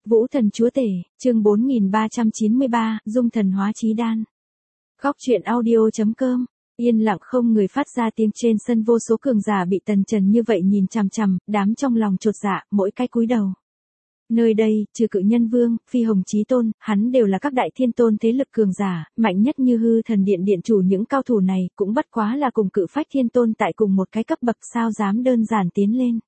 Vũ thần chúa tể, chương 4393, dung thần hóa chí đan. Góc truyện audio.com. Yên lặng không người phát ra tiếng, trên sân vô số cường giả bị Tần Trần như vậy nhìn chằm chằm, đám trong lòng chột dạ, mỗi cái cúi đầu. Nơi đây, trừ Cự Nhân Vương, Phi Hồng Chí Tôn, hắn đều là các đại thiên tôn thế lực cường giả, mạnh nhất như Hư Thần Điện điện chủ, những cao thủ này cũng bất quá là cùng Cự Phách Thiên Tôn tại cùng một cái cấp bậc, sao dám đơn giản tiến lên.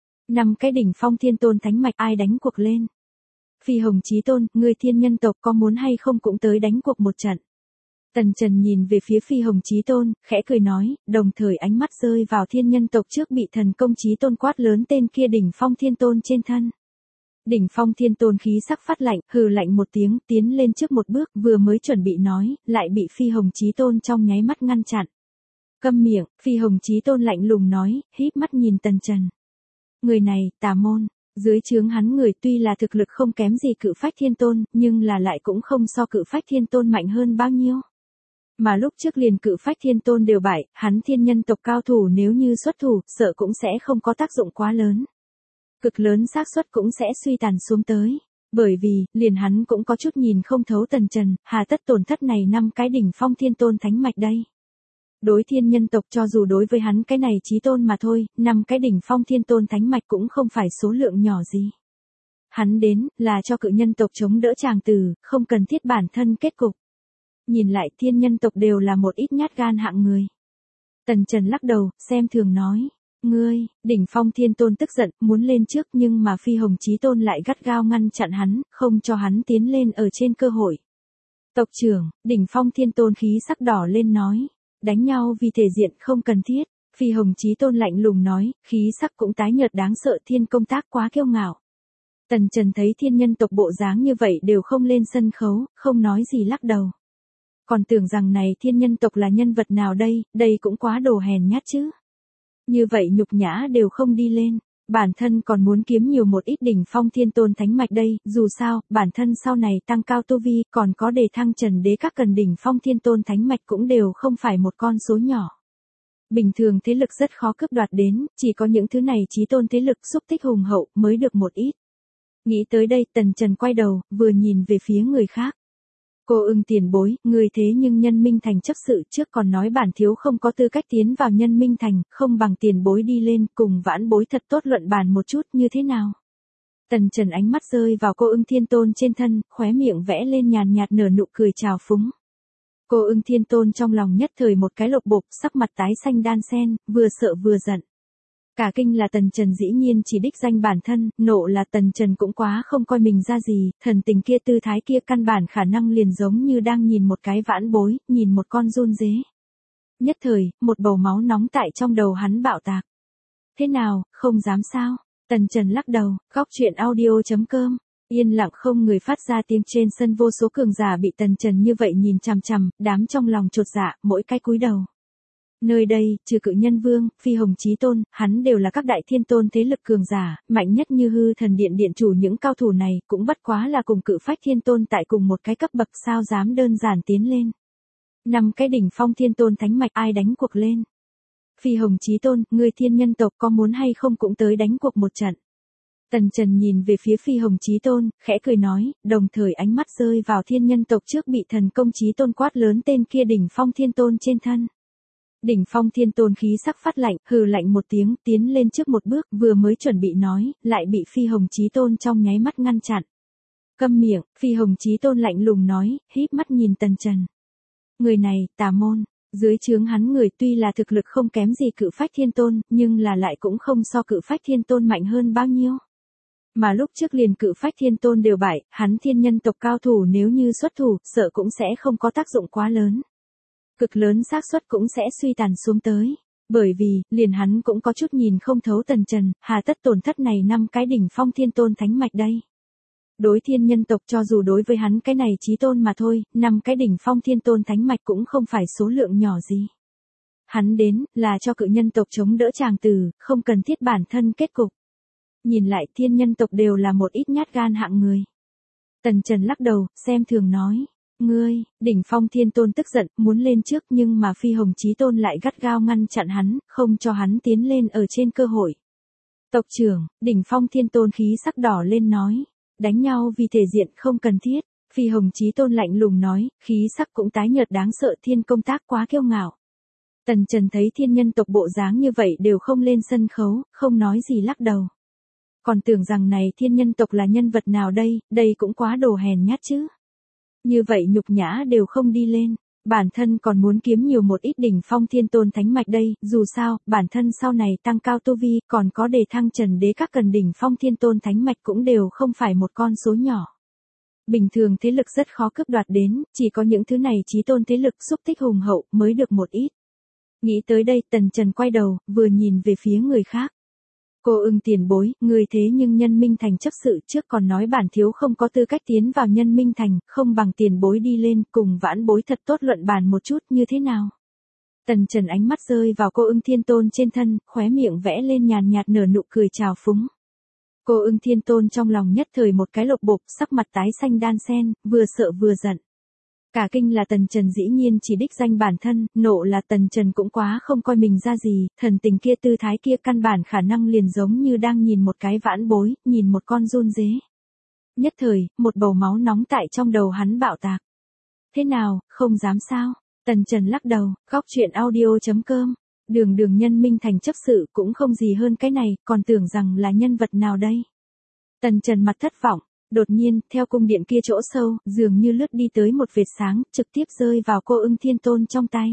5 cái đỉnh phong thiên tôn thánh mạch, ai đánh cuộc lên? Phi Hồng Chí Tôn, người thiên nhân tộc có muốn hay không cũng tới đánh cuộc một trận. Tần Trần nhìn về phía Phi Hồng Chí Tôn, khẽ cười nói, đồng thời ánh mắt rơi vào thiên nhân tộc trước bị thần công Chí Tôn quát lớn tên kia đỉnh phong thiên tôn trên thân. Đỉnh phong thiên tôn khí sắc phát lạnh, hừ lạnh một tiếng, tiến lên trước một bước, vừa mới chuẩn bị nói, lại bị Phi Hồng Chí Tôn trong nháy mắt ngăn chặn. Câm miệng, Phi Hồng Chí Tôn lạnh lùng nói, híp mắt nhìn Tần Trần. Người này, tà môn. Dưới trướng hắn người tuy là thực lực không kém gì Cự Phách Thiên Tôn, nhưng là lại cũng không so Cự Phách Thiên Tôn mạnh hơn bao nhiêu. Mà lúc trước liền Cự Phách Thiên Tôn đều bại, hắn thiên nhân tộc cao thủ nếu như xuất thủ, sợ cũng sẽ không có tác dụng quá lớn. Cực lớn xác suất cũng sẽ suy tàn xuống tới. Bởi vì, liền hắn cũng có chút nhìn không thấu Tần Trần, hà tất tổn thất này 5 cái đỉnh phong thiên tôn thánh mạch đây. Đối thiên nhân tộc, cho dù đối với hắn cái này chí tôn mà thôi, 5 cái đỉnh phong thiên tôn thánh mạch cũng không phải số lượng nhỏ gì. Hắn đến, là cho Cự nhân tộc chống đỡ chàng tử, không cần thiết bản thân kết cục. Nhìn lại thiên nhân tộc đều là một ít nhát gan hạng người. Tần Trần lắc đầu, xem thường nói. Ngươi, đỉnh phong thiên tôn tức giận, muốn lên trước, nhưng mà Phi Hồng Chí Tôn lại gắt gao ngăn chặn hắn, không cho hắn tiến lên ở trên cơ hội. Tộc trưởng, đỉnh phong thiên tôn khí sắc đỏ lên nói. Đánh nhau vì thể diện không cần thiết. Phi Hồng Chí Tôn lạnh lùng nói, khí sắc cũng tái nhợt đáng sợ, thiên công tác quá kiêu ngạo. Tần Trần thấy thiên nhân tộc bộ dáng như vậy đều không lên sân khấu, không nói gì lắc đầu. Còn tưởng rằng này thiên nhân tộc là nhân vật nào đây cũng quá đồ hèn nhát chứ. Như vậy nhục nhã đều không đi lên, bản thân còn muốn kiếm nhiều một ít đỉnh phong thiên tôn thánh mạch đây, dù sao, bản thân sau này tăng cao tu vi, còn có đề thăng trần đế các cần đỉnh phong thiên tôn thánh mạch cũng đều không phải một con số nhỏ. Bình thường thế lực rất khó cướp đoạt đến, chỉ có những thứ này chí tôn thế lực xúc tích hùng hậu mới được một ít. Nghĩ tới đây, Tần Trần quay đầu, vừa nhìn về phía người khác. Cô Ưng tiền bối, người thế nhưng Nhân Minh Thành chấp sự, trước còn nói bản thiếu không có tư cách tiến vào Nhân Minh Thành, không bằng tiền bối đi lên, cùng vãn bối thật tốt luận bàn một chút, như thế nào? Tần Trần ánh mắt rơi vào Cô Ưng Thiên Tôn trên thân, khóe miệng vẽ lên nhàn nhạt nở nụ cười trào phúng. Cô Ưng Thiên Tôn trong lòng nhất thời một cái lột bột, sắc mặt tái xanh đan sen, vừa sợ vừa giận. Cả kinh là Tần Trần dĩ nhiên chỉ đích danh bản thân, nộ là Tần Trần cũng quá không coi mình ra gì, thần tình kia tư thái kia căn bản khả năng liền giống như đang nhìn một cái vãn bối, nhìn một con giun dế. Nhất thời, một bầu máu nóng tại trong đầu hắn bạo tạc. Thế nào, không dám sao? Tần Trần lắc đầu, góc truyện audio.com. Yên lặng không người phát ra tiếng, trên sân vô số cường giả bị Tần Trần như vậy nhìn chằm chằm, đám trong lòng chột dạ, mỗi cái cúi đầu. Nơi đây, trừ Cự Nhân Vương, Phi Hồng Chí Tôn, hắn đều là các đại thiên tôn thế lực cường giả, mạnh nhất như Hư Thần Điện điện chủ, những cao thủ này cũng bất quá là cùng Cự Phách Thiên Tôn tại cùng một cái cấp bậc, sao dám đơn giản tiến lên. 5 cái đỉnh phong thiên tôn thánh mạch, ai đánh cuộc lên? Phi Hồng Chí Tôn, người thiên nhân tộc có muốn hay không cũng tới đánh cuộc một trận. Tần Trần nhìn về phía Phi Hồng Chí Tôn, khẽ cười nói, đồng thời ánh mắt rơi vào thiên nhân tộc trước bị thần công Chí Tôn quát lớn tên kia đỉnh phong thiên tôn trên thân. Đỉnh phong thiên tôn khí sắc phát lạnh, hừ lạnh một tiếng, tiến lên trước một bước, vừa mới chuẩn bị nói, lại bị Phi Hồng Chí Tôn trong nháy mắt ngăn chặn. Câm miệng, Phi Hồng Chí Tôn lạnh lùng nói, híp mắt nhìn Tần Trần. Người này, tà môn. Dưới trướng hắn người tuy là thực lực không kém gì Cự Phách Thiên Tôn, nhưng là lại cũng không so Cự Phách Thiên Tôn mạnh hơn bao nhiêu. Mà lúc trước liền Cự Phách Thiên Tôn đều bại, hắn thiên nhân tộc cao thủ nếu như xuất thủ, sợ cũng sẽ không có tác dụng quá lớn. Cực lớn xác suất cũng sẽ suy tàn xuống tới. Bởi vì, liền hắn cũng có chút nhìn không thấu Tần Trần, hà tất tổn thất này 5 cái đỉnh phong thiên tôn thánh mạch đây. Đối thiên nhân tộc, cho dù đối với hắn cái này chí tôn mà thôi, 5 cái đỉnh phong thiên tôn thánh mạch cũng không phải số lượng nhỏ gì. Hắn đến, là cho Cự nhân tộc chống đỡ chàng tử, không cần thiết bản thân kết cục. Nhìn lại thiên nhân tộc đều là một ít nhát gan hạng người. Tần Trần lắc đầu, xem thường nói. Ngươi, đỉnh phong thiên tôn tức giận, muốn lên trước, nhưng mà Phi Hồng Chí Tôn lại gắt gao ngăn chặn hắn, không cho hắn tiến lên ở trên cơ hội. Tộc trưởng, đỉnh phong thiên tôn khí sắc đỏ lên nói. đánh nhau vì thể diện không cần thiết. Phi Hồng Chí Tôn lạnh lùng nói, khí sắc cũng tái nhợt đáng sợ, Thiên công tác quá kiêu ngạo. Tần Trần thấy thiên nhân tộc bộ dáng như vậy đều không lên sân khấu, không nói gì lắc đầu. Còn tưởng rằng này thiên nhân tộc là nhân vật nào đây cũng quá đồ hèn nhát chứ. Như vậy nhục nhã đều không đi lên, bản thân còn muốn kiếm nhiều một ít đỉnh phong thiên tôn thánh mạch đây, dù sao, bản thân sau này tăng cao tu vi, còn có đề thăng trần đế các cần đỉnh phong thiên tôn thánh mạch cũng đều không phải một con số nhỏ. Bình thường thế lực rất khó cướp đoạt đến, chỉ có những thứ này chí tôn thế lực xúc tích hùng hậu mới được một ít. Nghĩ tới đây Tần Trần quay đầu, vừa nhìn về phía người khác. Cô Ưng tiền bối, người thế nhưng Nhân Minh Thành chấp sự trước còn nói bản thiếu không có tư cách tiến vào Nhân Minh Thành, không bằng tiền bối đi lên cùng vãn bối thật tốt luận bàn một chút như thế nào. Tần Trần ánh mắt rơi vào cô Ưng Thiên Tôn trên thân, khóe miệng vẽ lên nhàn nhạt nở nụ cười trào phúng. Cô Ưng Thiên Tôn trong lòng nhất thời một cái lộc bộp, sắc mặt tái xanh đan sen, vừa sợ vừa giận. Cả kinh là Tần Trần dĩ nhiên chỉ đích danh bản thân, nộ là Tần Trần cũng quá không coi mình ra gì, thần tình kia tư thái kia căn bản khả năng liền giống như đang nhìn một cái vãn bối, nhìn một con run dế. Nhất thời, một bầu máu nóng tại trong đầu hắn bạo tạc. Thế nào, không dám sao? Tần Trần lắc đầu, góc chuyện audio.com. Đường Nhân Minh Thành chấp sự cũng không gì hơn cái này, còn tưởng rằng là nhân vật nào đây. Tần Trần mặt thất vọng. Đột nhiên, theo cung điện kia chỗ sâu, dường như lướt đi tới một vệt sáng, trực tiếp rơi vào cô Ưng Thiên Tôn trong tay.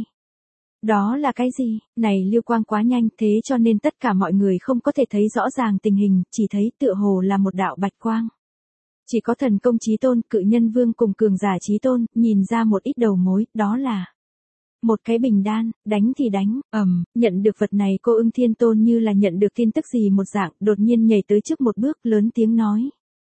Đó là cái gì? Này lưu quang quá nhanh, thế cho nên tất cả mọi người không có thể thấy rõ ràng tình hình, chỉ thấy tựa hồ là một đạo bạch quang. Chỉ có thần công chí tôn, cự nhân vương cùng cường giả chí tôn, nhìn ra một ít đầu mối, đó là một cái bình đan, đánh thì đánh, nhận được vật này cô Ưng Thiên Tôn như là nhận được tin tức gì một dạng, đột nhiên nhảy tới trước một bước lớn tiếng nói.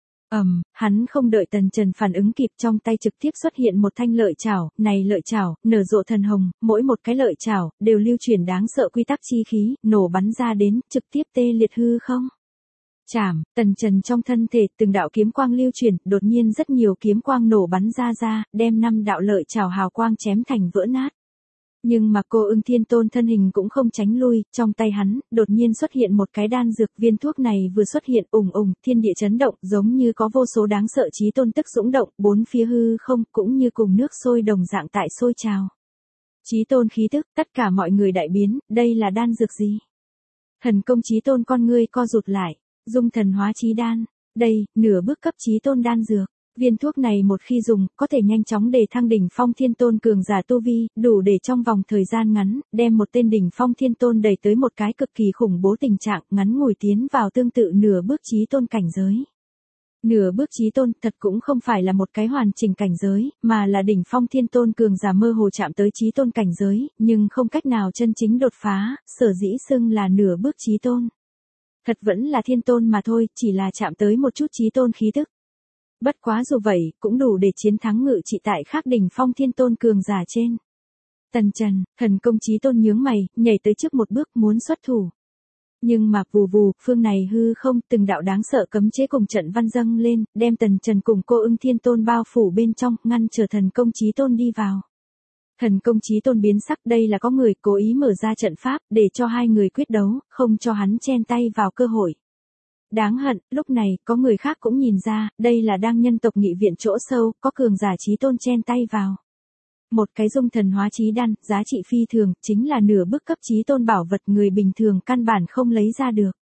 Hắn không đợi Tần Trần phản ứng kịp, trong tay trực tiếp xuất hiện một thanh lợi chảo, này lợi chảo, nở rộ thần hồng, mỗi một cái lợi chảo, đều lưu chuyển đáng sợ quy tắc chi khí, nổ bắn ra đến, trực tiếp tê liệt hư không. Chảm, Tần Trần trong thân thể từng đạo kiếm quang lưu chuyển, đột nhiên rất nhiều kiếm quang nổ bắn ra, đem 5 đạo lợi chảo hào quang chém thành vỡ nát. Nhưng mà cô Ưng Thiên Tôn thân hình cũng không tránh lui, trong tay hắn, đột nhiên xuất hiện một cái đan dược, viên thuốc này vừa xuất hiện ùng, thiên địa chấn động, giống như có vô số đáng sợ chí tôn tức dũng động, bốn phía hư không, cũng như cùng nước sôi đồng dạng tại sôi trào. Chí tôn khí tức, tất cả mọi người đại biến, đây là đan dược gì? Thần công chí tôn con ngươi co rụt lại, dung thần hóa chí đan, đây, nửa bước cấp chí tôn đan dược. Viên thuốc này một khi dùng, có thể nhanh chóng đề thăng đỉnh phong thiên tôn cường giả tu vi, đủ để trong vòng thời gian ngắn, đem một tên đỉnh phong thiên tôn đẩy tới một cái cực kỳ khủng bố tình trạng, ngắn ngủi tiến vào tương tự nửa bước chí tôn cảnh giới. Nửa bước chí tôn thật cũng không phải là một cái hoàn chỉnh cảnh giới, mà là đỉnh phong thiên tôn cường giả mơ hồ chạm tới chí tôn cảnh giới, nhưng không cách nào chân chính đột phá, sở dĩ xưng là nửa bước chí tôn. Thật vẫn là thiên tôn mà thôi, chỉ là chạm tới một chút chí tôn khí tức. Bất quá dù vậy, cũng đủ để chiến thắng ngự trị tại khác đỉnh phong thiên tôn cường giả trên. Tần Trần, thần công chí tôn nhướng mày, nhảy tới trước một bước muốn xuất thủ. Nhưng mà vù, phương này hư không, từng đạo đáng sợ cấm chế cùng trận văn dâng lên, đem Tần Trần cùng cô Ưng Thiên Tôn bao phủ bên trong, ngăn trở thần công chí tôn đi vào. Thần công chí tôn biến sắc, đây là có người cố ý mở ra trận pháp, để cho hai người quyết đấu, không cho hắn chen tay vào cơ hội. Đáng hận, lúc này, có người khác cũng nhìn ra, đây là đang nhân tộc nghị viện chỗ sâu, có cường giả chí tôn chen tay vào. Một cái dung thần hóa chí đan, giá trị phi thường, chính là nửa bước cấp chí tôn bảo vật người bình thường căn bản không lấy ra được.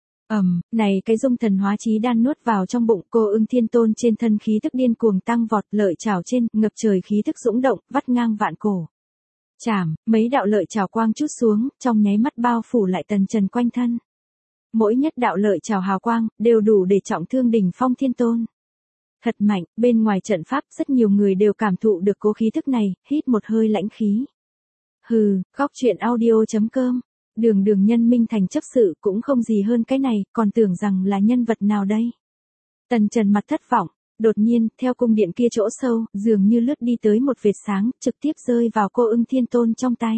Này cái dung thần hóa chí đan nuốt vào trong bụng, cô Ưng Thiên Tôn trên thân khí tức điên cuồng tăng vọt, lợi chảo trên, ngập trời khí tức dũng động, vắt ngang vạn cổ. Chảm, mấy đạo lợi chảo quang chút xuống, trong nháy mắt bao phủ lại Tần Trần quanh thân. Mỗi nhất đạo lợi chảo hào quang, đều đủ để trọng thương đỉnh phong thiên tôn. Thật mạnh, bên ngoài trận pháp rất nhiều người đều cảm thụ được cố khí thức này, hít một hơi lãnh khí. Hừ, góc chuyện audio.com. Đường Nhân Minh Thành chấp sự cũng không gì hơn cái này, còn tưởng rằng là nhân vật nào đây. Tần Trần mặt thất vọng, đột nhiên, theo cung điện kia chỗ sâu, dường như lướt đi tới một vệt sáng, trực tiếp rơi vào cô Ưng Thiên Tôn trong tay.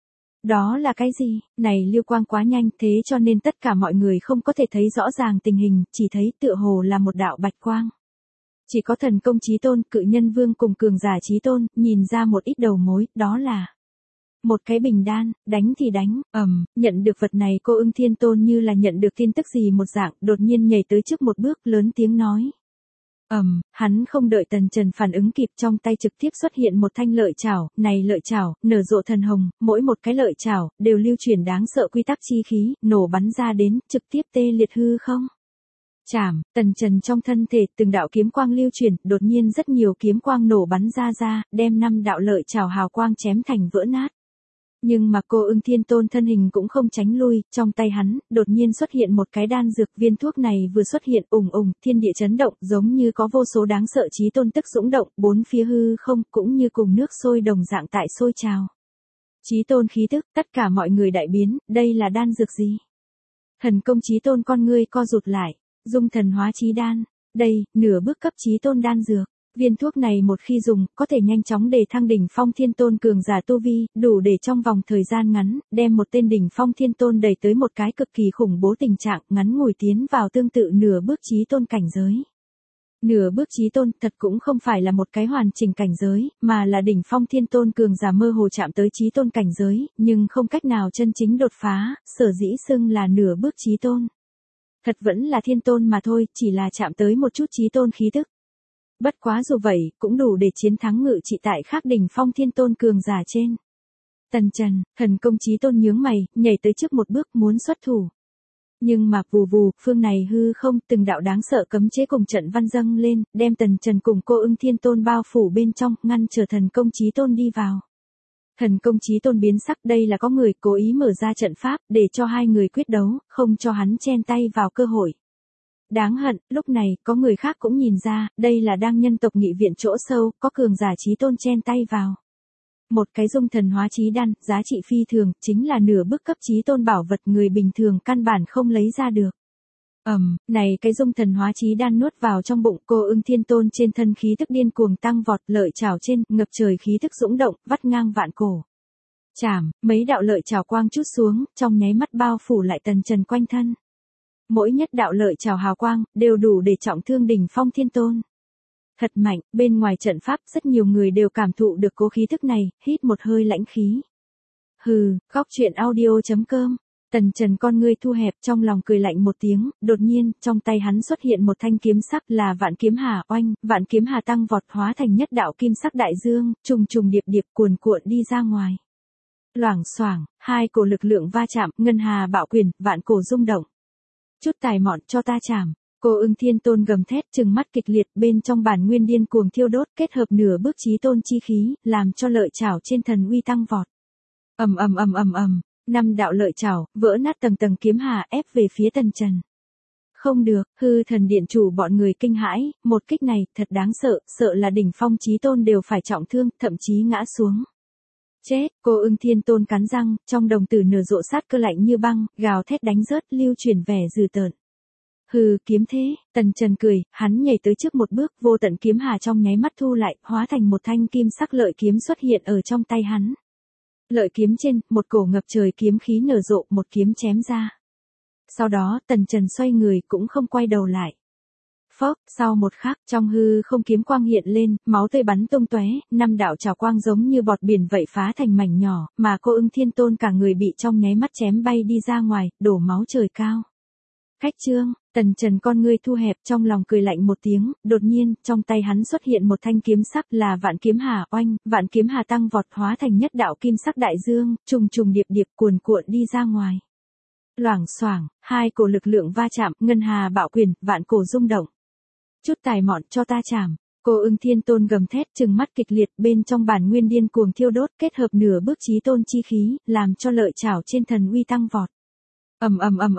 Đó là cái gì? Này lưu quang quá nhanh, thế cho nên tất cả mọi người không có thể thấy rõ ràng tình hình, chỉ thấy tựa hồ là một đạo bạch quang. Chỉ có thần công chí tôn, cự nhân vương cùng cường giả chí tôn, nhìn ra một ít đầu mối, đó là một cái bình đan, đánh thì đánh, nhận được vật này cô Ưng Thiên Tôn như là nhận được tin tức gì một dạng, đột nhiên nhảy tới trước một bước, lớn tiếng nói. Hắn không đợi Tần Trần phản ứng kịp, trong tay trực tiếp xuất hiện một thanh lợi chảo, này lợi chảo, nở rộ thần hồng, mỗi một cái lợi chảo, đều lưu chuyển đáng sợ quy tắc chi khí, nổ bắn ra đến, trực tiếp tê liệt hư không. Chảm, Tần Trần trong thân thể từng đạo kiếm quang lưu chuyển, đột nhiên rất nhiều kiếm quang nổ bắn ra, đem 5 đạo lợi chảo hào quang chém thành vỡ nát. Nhưng mà Cô Ưng Thiên Tôn thân hình cũng không tránh lui, trong tay hắn, đột nhiên xuất hiện một cái đan dược, viên thuốc này vừa xuất hiện thiên địa chấn động, giống như có vô số đáng sợ chí tôn tức dũng động, bốn phía hư không, cũng như cùng nước sôi đồng dạng tại sôi trào. Chí tôn khí tức, tất cả mọi người đại biến, đây là đan dược gì? Thần công chí tôn con ngươi co rụt lại, dung thần hóa chí đan, đây, nửa bước cấp chí tôn đan dược. Viên thuốc này một khi dùng, có thể nhanh chóng đề thăng đỉnh phong thiên tôn cường giả tu vi, đủ để trong vòng thời gian ngắn, đem một tên đỉnh phong thiên tôn đẩy tới một cái cực kỳ khủng bố tình trạng, ngắn ngủi tiến vào tương tự nửa bước chí tôn cảnh giới. Nửa bước chí tôn thật cũng không phải là một cái hoàn chỉnh cảnh giới, mà là đỉnh phong thiên tôn cường giả mơ hồ chạm tới chí tôn cảnh giới, nhưng không cách nào chân chính đột phá, sở dĩ xưng là nửa bước chí tôn. Thật vẫn là thiên tôn mà thôi, chỉ là chạm tới một chút chí tôn khí tức. Bất quá dù vậy, cũng đủ để chiến thắng ngự trị tại khác đỉnh phong thiên tôn cường giả trên. Tần Trần, thần công chí tôn nhướng mày, nhảy tới trước một bước muốn xuất thủ. Nhưng mà vù, phương này hư không, từng đạo đáng sợ cấm chế cùng trận văn dâng lên, đem Tần Trần cùng Cô Ưng Thiên Tôn bao phủ bên trong, ngăn trở thần công chí tôn đi vào. Thần công chí tôn biến sắc, đây là có người cố ý mở ra trận pháp, để cho hai người quyết đấu, không cho hắn chen tay vào cơ hội. Đáng hận, lúc này, có người khác cũng nhìn ra, đây là đang nhân tộc nghị viện chỗ sâu, có cường giả chí tôn chen tay vào. Một cái dung thần hóa chí đan, giá trị phi thường, chính là nửa bước cấp chí tôn bảo vật người bình thường căn bản không lấy ra được. Này cái dung thần hóa chí đan nuốt vào trong bụng, Cô Ưng Thiên Tôn trên thân khí tức điên cuồng tăng vọt, lợi chảo trên, ngập trời khí tức dũng động, vắt ngang vạn cổ. Chảm, mấy đạo lợi chảo quang chút xuống, trong nháy mắt bao phủ lại Tần Trần quanh thân. Mỗi nhất đạo lợi chảo hào quang, đều đủ để trọng thương đỉnh phong thiên tôn. Thật mạnh, bên ngoài trận pháp, rất nhiều người đều cảm thụ được cố khí thức này, hít một hơi lãnh khí. Hừ, góc truyện audio.com. Tần Trần con ngươi thu hẹp, trong lòng cười lạnh một tiếng, đột nhiên, trong tay hắn xuất hiện một thanh kiếm sắc là Vạn Kiếm Hà oanh, Vạn Kiếm Hà tăng vọt hóa thành nhất đạo kim sắc đại dương, trùng điệp cuồn cuộn đi ra ngoài. Loảng xoảng, hai cổ lực lượng va chạm, ngân hà bạo quyền, vạn cổ rung động. Chút tài mọn cho ta chảm. Cô Ưng Thiên Tôn gầm thét, trừng mắt kịch liệt, bên trong bản nguyên điên cuồng thiêu đốt, kết hợp nửa bước chí tôn chi khí, làm cho lợi chảo trên thần uy tăng vọt. Ầm, 5 đạo lợi chảo vỡ nát tầng kiếm hà, ép về phía Tần Trần. Không được, hư thần điện chủ bọn người kinh hãi, một kích này thật đáng sợ, sợ là đỉnh phong chí tôn đều phải trọng thương, thậm chí ngã xuống. Chết, Cô Ưng Thiên Tôn cắn răng, trong đồng tử nở rộ sát cơ lạnh như băng, gào thét đánh rớt, lưu chuyển vẻ dữ tợn. Hừ, kiếm thế, Tần Trần cười, hắn nhảy tới trước một bước, vô tận kiếm hà trong nháy mắt thu lại, hóa thành một thanh kim sắc lợi kiếm xuất hiện ở trong tay hắn. Lợi kiếm trên, một cổ ngập trời kiếm khí nở rộ, một kiếm chém ra. Sau đó, Tần Trần xoay người cũng không quay đầu lại. Phốc, sau một khắc, trong hư không kiếm quang hiện lên, máu tươi bắn tung tóe, 5 đạo trào quang giống như bọt biển vậy phá thành mảnh nhỏ, mà Cô Ưng Thiên Tôn cả người bị trong nháy mắt chém bay đi ra ngoài, đổ máu trời cao. Khách trương, Tần Trần con ngươi thu hẹp, trong lòng cười lạnh một tiếng, đột nhiên, trong tay hắn xuất hiện một thanh kiếm sắc là Vạn Kiếm Hà oanh, Vạn Kiếm Hà tăng vọt hóa thành nhất đạo kim sắc đại dương, trùng điệp cuồn cuộn đi ra ngoài. Loảng xoảng, hai cổ lực lượng va chạm, ngân hà bạo quyền, vạn cổ rung động. Chút tài mọn cho ta chảm. Cô Ưng Thiên Tôn gầm thét, trừng mắt kịch liệt, bên trong bản nguyên điên cuồng thiêu đốt, kết hợp nửa bước chí tôn chi khí, làm cho lợi chảo trên thần uy tăng vọt. Ầm,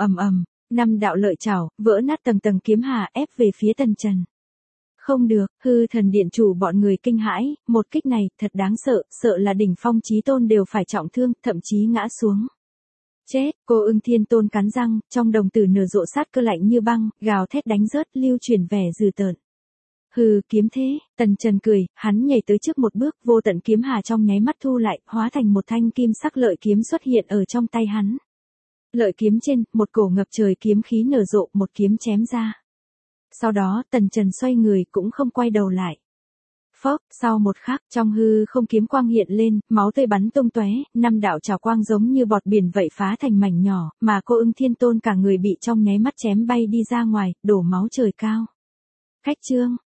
5 đạo lợi chảo vỡ nát tầng kiếm hà, ép về phía Tần Trần. Không được, hư thần điện chủ bọn người kinh hãi, một kích này thật đáng sợ, sợ là đỉnh phong chí tôn đều phải trọng thương, thậm chí ngã xuống. Chết, Cô Ưng Thiên Tôn cắn răng, trong đồng tử nở rộ sát cơ lạnh như băng, gào thét đánh rớt, lưu chuyển vẻ dữ tợn. Hừ, kiếm thế, Tần Trần cười, hắn nhảy tới trước một bước, vô tận kiếm hà trong nháy mắt thu lại, hóa thành một thanh kim sắc lợi kiếm xuất hiện ở trong tay hắn. Lợi kiếm trên, một cổ ngập trời kiếm khí nở rộ, một kiếm chém ra. Sau đó, Tần Trần xoay người cũng không quay đầu lại. Phốc, sau một khắc, trong hư không kiếm quang hiện lên, máu tươi bắn tung tóe, 5 đạo trào quang giống như bọt biển vậy phá thành mảnh nhỏ, mà Cô Ưng Thiên Tôn cả người bị trong nháy mắt chém bay đi ra ngoài, đổ máu trời cao. Khách trương,